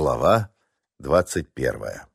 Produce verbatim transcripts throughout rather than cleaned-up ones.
Глава двадцать первая.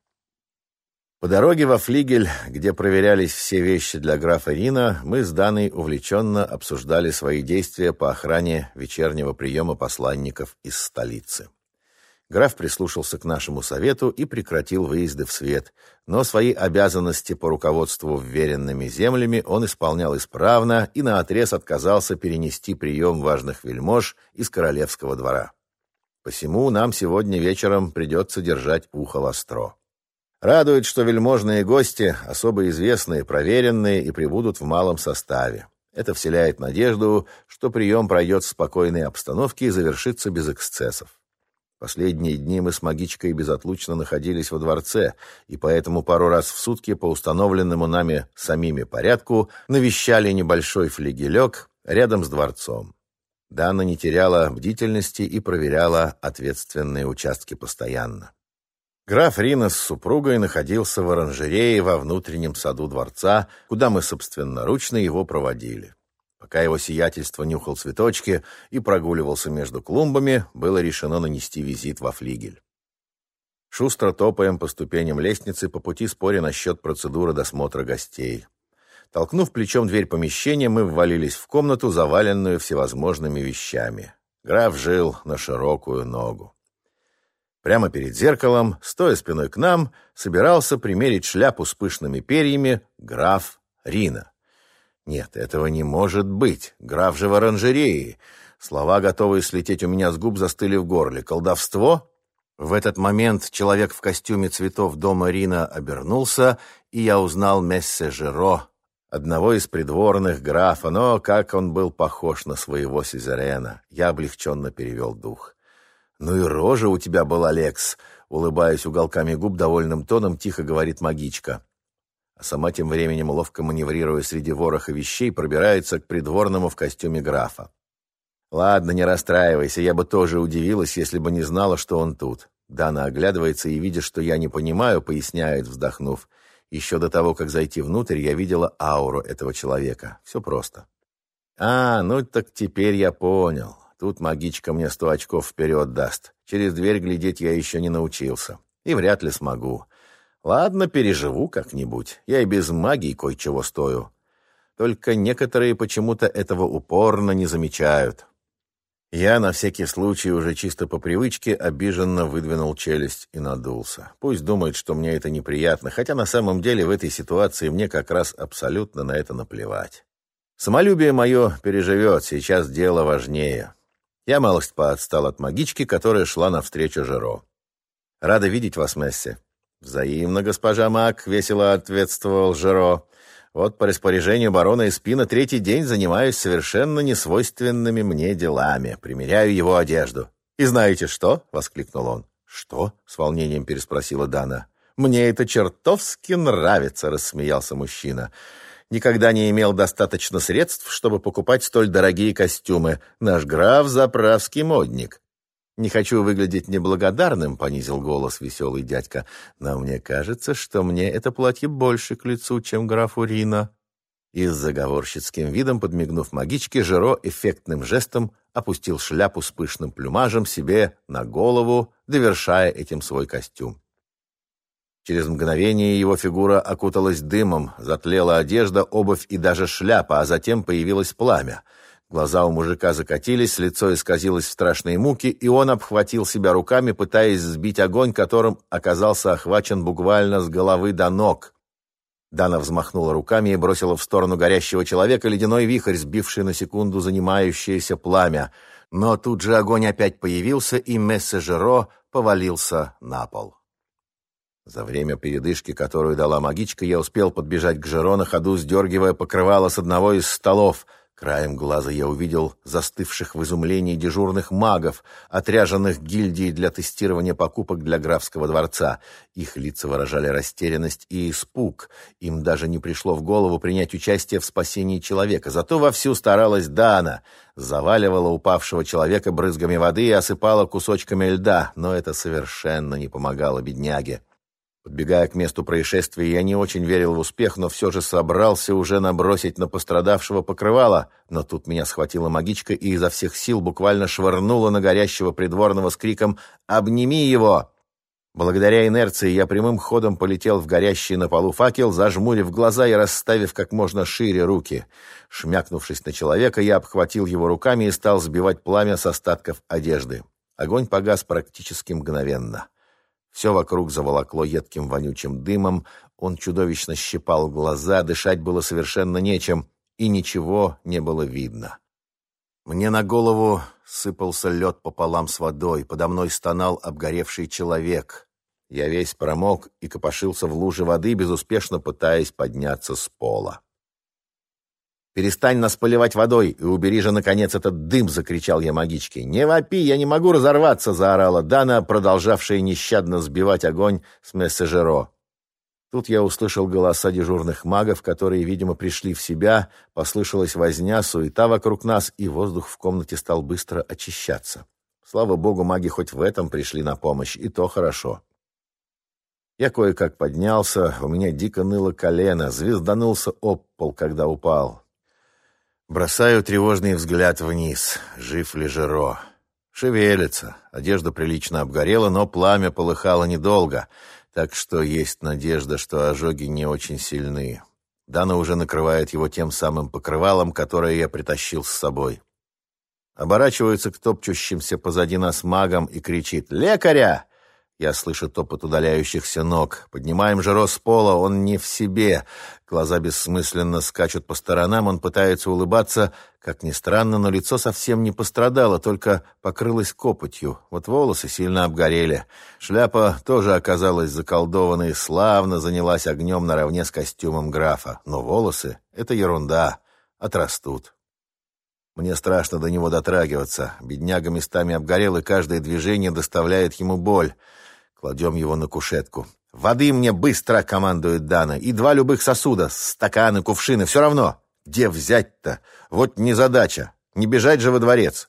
По дороге во флигель, где проверялись все вещи для графа Рина, мы с Даной увлеченно обсуждали свои действия по охране вечернего приема посланников из столицы. Граф прислушался к нашему совету и прекратил выезды в свет, но свои обязанности по руководству вверенными землями он исполнял исправно и наотрез отказался перенести прием важных вельмож из королевского двора. Посему нам сегодня вечером придется держать ухо востро. Радует, что вельможные гости особо известные, проверенные и прибудут в малом составе. Это вселяет надежду, что прием пройдет в спокойной обстановке и завершится без эксцессов. Последние дни мы с магичкой безотлучно находились во дворце, и поэтому пару раз в сутки по установленному нами самими порядку навещали небольшой флигелек рядом с дворцом. Дана не теряла бдительности и проверяла ответственные участки постоянно. Граф Рина с супругой находился в оранжерее во внутреннем саду дворца, куда мы собственноручно его проводили. Пока его сиятельство нюхал цветочки и прогуливался между клумбами, было решено нанести визит во флигель. Шустро топаем по ступеням лестницы, по пути споря насчет процедуры досмотра гостей. Толкнув плечом дверь помещения, мы ввалились в комнату, заваленную всевозможными вещами. Граф жил на широкую ногу. Прямо перед зеркалом, стоя спиной к нам, собирался примерить шляпу с пышными перьями граф Рина. Нет, этого не может быть. Граф же в оранжерее. Слова, готовые слететь у меня с губ, застыли в горле. Колдовство? В этот момент человек в костюме цветов дома Рина обернулся, и я узнал мессе Жеро, одного из придворных графа, но как он был похож на своего сюзерена. Я облегченно перевел дух. «Ну и рожа у тебя была, Лекс!» Улыбаясь уголками губ, довольным тоном тихо говорит магичка. А сама тем временем, ловко маневрируя среди вороха вещей, пробирается к придворному в костюме графа. «Ладно, не расстраивайся, я бы тоже удивилась, если бы не знала, что он тут». Дана оглядывается и, видя, что я не понимаю, поясняет, вздохнув. Еще до того, как зайти внутрь, я видела ауру этого человека. Все просто. «А, ну так теперь я понял. Тут магичка мне сто очков вперед даст. Через дверь глядеть я еще не научился. И вряд ли смогу. Ладно, переживу как-нибудь. Я и без магии кое-чего стою. Только некоторые почему-то этого упорно не замечают». Я на всякий случай уже чисто по привычке обиженно выдвинул челюсть и надулся. Пусть думают, что мне это неприятно, хотя на самом деле в этой ситуации мне как раз абсолютно на это наплевать. Самолюбие мое переживет, сейчас дело важнее. Я малость поотстал от магички, которая шла навстречу Жеро. «Рада видеть вас, Месси». «Взаимно, госпожа Мак», — весело ответствовал Жеро. «Вот по распоряжению барона Эспина третий день занимаюсь совершенно несвойственными мне делами. Примеряю его одежду». «И знаете что?» — воскликнул он. «Что?» — с волнением переспросила Дана. «Мне это чертовски нравится», — рассмеялся мужчина. «Никогда не имел достаточно средств, чтобы покупать столь дорогие костюмы. Наш граф — заправский модник». «Не хочу выглядеть неблагодарным», — понизил голос веселый дядька, «но мне кажется, что мне это платье больше к лицу, чем графу Рина». И с заговорщицким видом, подмигнув магичке, Жеро эффектным жестом опустил шляпу с пышным плюмажем себе на голову, довершая этим свой костюм. Через мгновение его фигура окуталась дымом, затлела одежда, обувь и даже шляпа, а затем появилось пламя. Глаза у мужика закатились, лицо исказилось в страшной муке, и он обхватил себя руками, пытаясь сбить огонь, которым оказался охвачен буквально с головы до ног. Дана взмахнула руками и бросила в сторону горящего человека ледяной вихрь, сбивший на секунду занимающееся пламя. Но тут же огонь опять появился, и мессе Жеро повалился на пол. За время передышки, которую дала магичка, я успел подбежать к Жеро на ходу, сдергивая покрывало с одного из столов. Краем глаза я увидел застывших в изумлении дежурных магов, отряженных гильдией для тестирования покупок для графского дворца. Их лица выражали растерянность и испуг. Им даже не пришло в голову принять участие в спасении человека. Зато вовсю старалась Дана. Заваливала упавшего человека брызгами воды и осыпала кусочками льда, но это совершенно не помогало бедняге. Подбегая к месту происшествия, я не очень верил в успех, но все же собрался уже набросить на пострадавшего покрывало. Но тут меня схватила магичка и изо всех сил буквально швырнула на горящего придворного с криком «Обними его!». Благодаря инерции я прямым ходом полетел в горящий на полу факел, зажмурив глаза и расставив как можно шире руки. Шмякнувшись на человека, я обхватил его руками и стал сбивать пламя с остатков одежды. Огонь погас практически мгновенно. Все вокруг заволокло едким вонючим дымом, он чудовищно щипал глаза, дышать было совершенно нечем, и ничего не было видно. Мне на голову сыпался лед пополам с водой, подо мной стонал обгоревший человек. Я весь промок и копошился в луже воды, безуспешно пытаясь подняться с пола. «Перестань нас поливать водой и убери же, наконец, этот дым!» — закричал я магичке. «Не вопи, я не могу разорваться!» — заорала Дана, продолжавшая нещадно сбивать огонь с Мессежеро. Тут я услышал голоса дежурных магов, которые, видимо, пришли в себя, послышалась возня, суета вокруг нас, и воздух в комнате стал быстро очищаться. Слава богу, маги хоть в этом пришли на помощь, и то хорошо. Я кое-как поднялся, у меня дико ныло колено, звезданулся об пол, когда упал. Бросаю тревожный взгляд вниз. Жив ли Жеро? Шевелится. Одежда прилично обгорела, но пламя полыхало недолго, так что есть надежда, что ожоги не очень сильны. Дана уже накрывает его тем самым покрывалом, которое я притащил с собой. Оборачивается к топчущимся позади нас магам и кричит: «Лекаря!» Я слышу топот удаляющихся ног. Поднимаем Жеро с пола, он не в себе. Глаза бессмысленно скачут по сторонам, он пытается улыбаться. Как ни странно, но лицо совсем не пострадало, только покрылось копотью. Вот волосы сильно обгорели. Шляпа тоже оказалась заколдованной, славно занялась огнем наравне с костюмом графа. Но волосы — это ерунда, отрастут. Мне страшно до него дотрагиваться. Бедняга местами обгорел, и каждое движение доставляет ему боль. Кладем его на кушетку. «Воды мне быстро!» — командует Дана. «И два любых сосуда, стаканы, кувшины, все равно. Где взять-то? Вот незадача. Не бежать же во дворец!»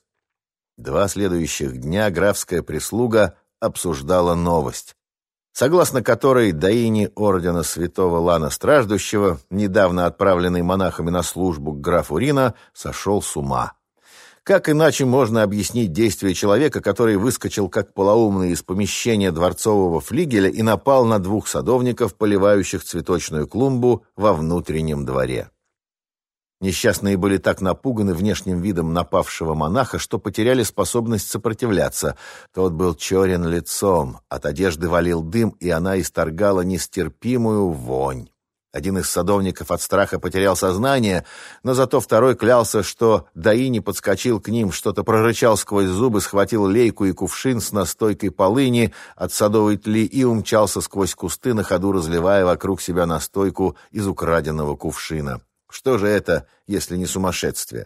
Два следующих дня графская прислуга обсуждала новость, согласно которой доини ордена святого Лана Страждущего, недавно отправленный монахами на службу к графу Рино, сошел с ума. Как иначе можно объяснить действия человека, который выскочил как полоумный из помещения дворцового флигеля и напал на двух садовников, поливающих цветочную клумбу во внутреннем дворе? Несчастные были так напуганы внешним видом напавшего монаха, что потеряли способность сопротивляться. Тот был черен лицом, от одежды валил дым, и она исторгала нестерпимую вонь. Один из садовников от страха потерял сознание, но зато второй клялся, что Даини подскочил к ним, что-то прорычал сквозь зубы, схватил лейку и кувшин с настойкой полыни от садовой тли и умчался сквозь кусты, на ходу разливая вокруг себя настойку из украденного кувшина. Что же это, если не сумасшествие?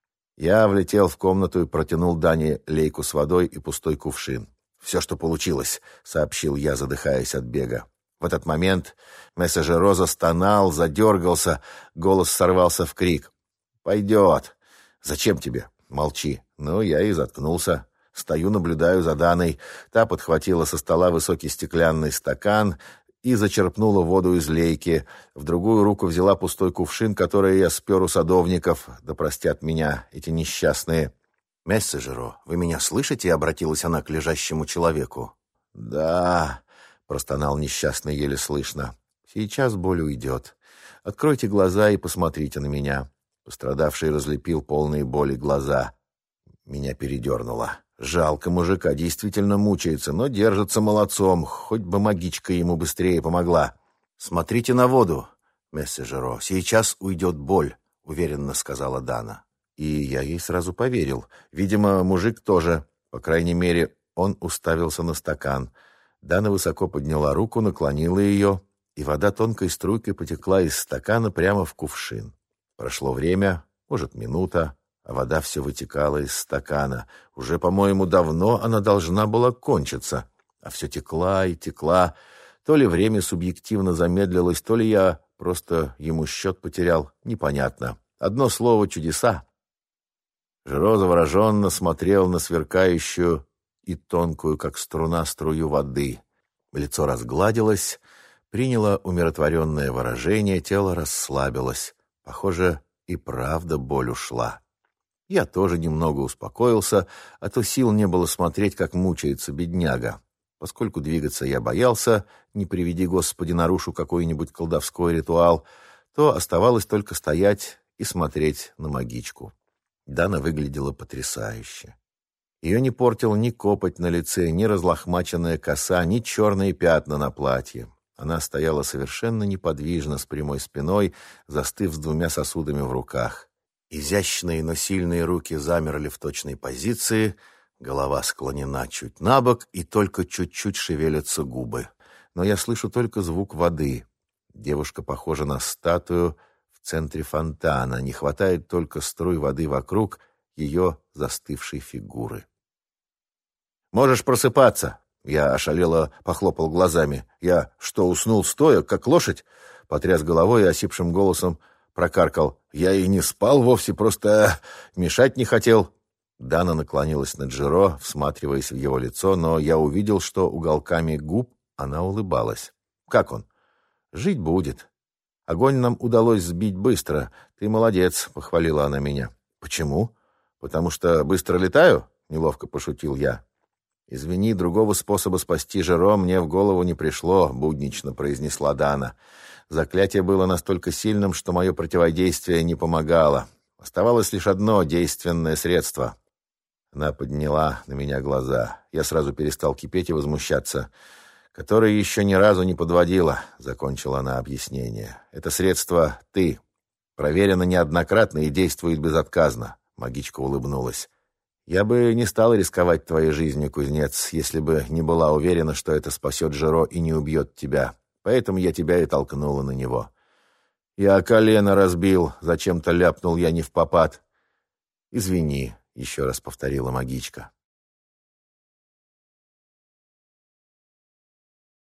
Я влетел в комнату и протянул Дане лейку с водой и пустой кувшин. «Все, что получилось», — сообщил я, задыхаясь от бега. В этот момент Мессежеро застонал, задергался, голос сорвался в крик. «Пойдет!» «Зачем тебе?» «Молчи!» Ну, я и заткнулся. Стою, наблюдаю за Даной. Та подхватила со стола высокий стеклянный стакан и зачерпнула воду из лейки. В другую руку взяла пустой кувшин, который я спер у садовников. Да простят меня эти несчастные. «Мессежеро, вы меня слышите?» — обратилась она к лежащему человеку. «Да...» — простонал несчастный еле слышно. «Сейчас боль уйдет. Откройте глаза и посмотрите на меня». Пострадавший разлепил полные боли глаза. Меня передернуло. Жалко мужика, действительно мучается, но держится молодцом. Хоть бы магичка ему быстрее помогла. «Смотрите на воду, Мессежеро. Сейчас уйдет боль», — уверенно сказала Дана. И я ей сразу поверил. Видимо, мужик тоже. По крайней мере, он уставился на стакан. Дана высоко подняла руку, наклонила ее, и вода тонкой струйкой потекла из стакана прямо в кувшин. Прошло время, может, минута, а вода все вытекала из стакана. Уже, по-моему, давно она должна была кончиться, а все текла и текла. То ли время субъективно замедлилось, то ли я просто ему счет потерял, непонятно. Одно слово — чудеса. Жеро завороженно смотрел на сверкающую и тонкую, как струна, струю воды. Лицо разгладилось, приняло умиротворенное выражение, тело расслабилось. Похоже, и правда боль ушла. Я тоже немного успокоился, а то сил не было смотреть, как мучается бедняга. Поскольку двигаться я боялся, не приведи Господи нарушу какой-нибудь колдовской ритуал, то оставалось только стоять и смотреть на магичку. Дана выглядела потрясающе. Ее не портил ни копоть на лице, ни разлохмаченная коса, ни черные пятна на платье. Она стояла совершенно неподвижно, с прямой спиной, застыв с двумя сосудами в руках. Изящные, но сильные руки замерли в точной позиции, голова склонена чуть на бок, и только чуть-чуть шевелятся губы. Но я слышу только звук воды. Девушка похожа на статую в центре фонтана. Не хватает только струй воды вокруг ее застывшей фигуры. «Можешь просыпаться!» Я ошалело похлопал глазами. «Я что, уснул стоя, как лошадь?» Потряс головой и осипшим голосом прокаркал. «Я и не спал вовсе, просто мешать не хотел». Дана наклонилась над Джиро, всматриваясь в его лицо, но я увидел, что уголками губ она улыбалась. «Как он?» «Жить будет. Огонь нам удалось сбить быстро. Ты молодец», — похвалила она меня. «Почему?» «Потому что быстро летаю?» — неловко пошутил я. «Извини, другого способа спасти Жиро мне в голову не пришло», — буднично произнесла Дана. Заклятие было настолько сильным, что мое противодействие не помогало. Оставалось лишь одно действенное средство. Она подняла на меня глаза. Я сразу перестал кипеть и возмущаться. «Которое еще ни разу не подводило», — закончила она объяснение. «Это средство ты. Проверено неоднократно и действует безотказно». Магичка улыбнулась. «Я бы не стала рисковать твоей жизнью, кузнец, если бы не была уверена, что это спасет Жиро и не убьет тебя. Поэтому я тебя и толкнула на него». «Я колено разбил», — зачем-то ляпнул я невпопад. «Извини», — еще раз повторила магичка.